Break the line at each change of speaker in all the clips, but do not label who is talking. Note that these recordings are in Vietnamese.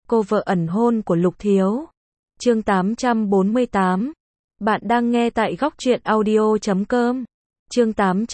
Cô vợ ẩn hôn của Lục Thiếu. Chương 848. Bạn đang nghe tại góc truyện audio.com. Chương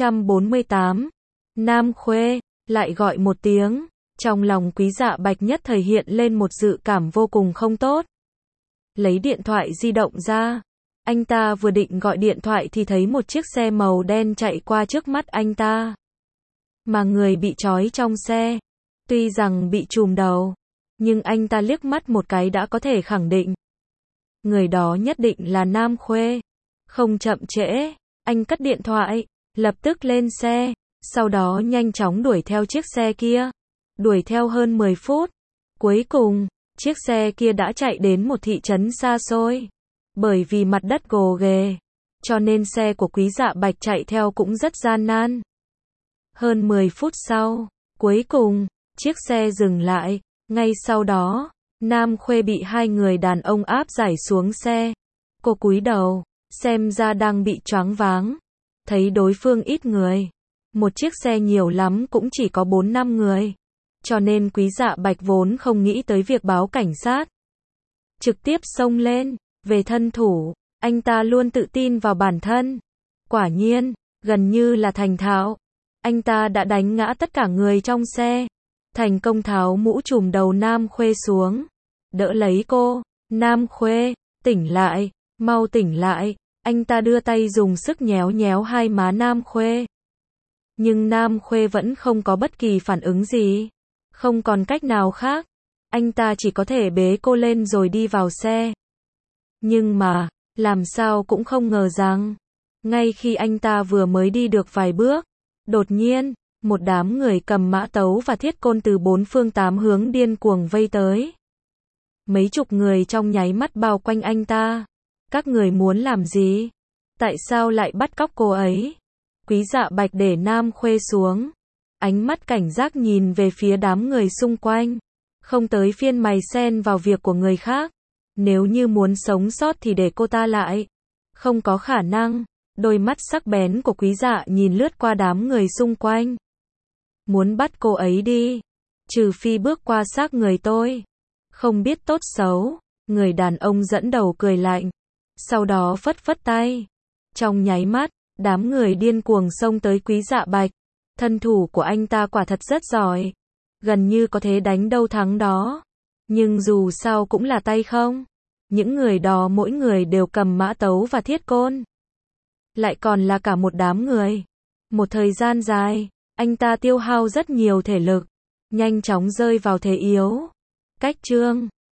848. Nam Khuê, lại gọi một tiếng. Trong lòng Quý Dạ Bạch nhất thời hiện lên một dự cảm vô cùng không tốt. Lấy điện thoại di động ra. Anh ta vừa định gọi điện thoại thì thấy một chiếc xe màu đen chạy qua trước mắt anh ta. Mà người bị trói trong xe, tuy rằng bị trùm đầu, nhưng anh ta liếc mắt một cái đã có thể khẳng định. Người đó nhất định là Nam Khuê. Không chậm trễ, anh cất điện thoại, lập tức lên xe, sau đó nhanh chóng đuổi theo chiếc xe kia. Đuổi theo hơn 10 phút. Cuối cùng, chiếc xe kia đã chạy đến một thị trấn xa xôi. Bởi vì mặt đất gồ ghề, cho nên xe của Quý Dạ Bạch chạy theo cũng rất gian nan. Hơn 10 phút sau, cuối cùng, chiếc xe dừng lại. Ngay sau đó, Nam Khuê bị hai người đàn ông áp giải xuống xe. Cô cúi đầu, xem ra đang bị choáng váng. Thấy đối phương ít người. Một chiếc xe nhiều lắm cũng chỉ có 4-5 người. Cho nên Quý Dạ Bạch vốn không nghĩ tới việc báo cảnh sát. Trực tiếp xông lên. Về thân thủ, anh ta luôn tự tin vào bản thân. Quả nhiên, gần như là thành thạo. Anh ta đã đánh ngã tất cả người trong xe. Thành công tháo mũ trùm đầu Nam Khuê xuống. Đỡ lấy cô. Nam Khuê, tỉnh lại, mau tỉnh lại. Anh ta đưa tay dùng sức nhéo nhéo hai má Nam Khuê. Nhưng Nam Khuê vẫn không có bất kỳ phản ứng gì. Không còn cách nào khác. Anh ta chỉ có thể bế cô lên rồi đi vào xe. Nhưng mà, làm sao cũng không ngờ rằng, ngay khi anh ta vừa mới đi được vài bước, đột nhiên, một đám người cầm mã tấu và thiết côn từ 4 phương 8 hướng điên cuồng vây tới. Mấy chục người trong nháy mắt bao quanh anh ta. Các người muốn làm gì? Tại sao lại bắt cóc cô ấy? Quý Dạ Bạch để Nam Khuê xuống. Ánh mắt cảnh giác nhìn về phía đám người xung quanh. Không tới phiên mày xen vào việc của người khác. Nếu như muốn sống sót thì để cô ta lại. Không có khả năng. Đôi mắt sắc bén của Quý Dạ nhìn lướt qua đám người xung quanh. Muốn bắt cô ấy đi. Trừ phi bước qua xác người tôi. Không biết tốt xấu. Người đàn ông dẫn đầu cười lạnh. Sau đó phất phất tay. Trong nháy mắt, đám người điên cuồng xông tới Quý Dạ Bạch. Thân thủ của anh ta quả thật rất giỏi. Gần như có thể đánh đâu thắng đó. Nhưng dù sao cũng là tay không. Những người đó mỗi người đều cầm mã tấu và thiết côn. Lại còn là cả một đám người. Một thời gian dài, anh ta tiêu hao rất nhiều thể lực. Nhanh chóng rơi vào thế yếu. Cách chương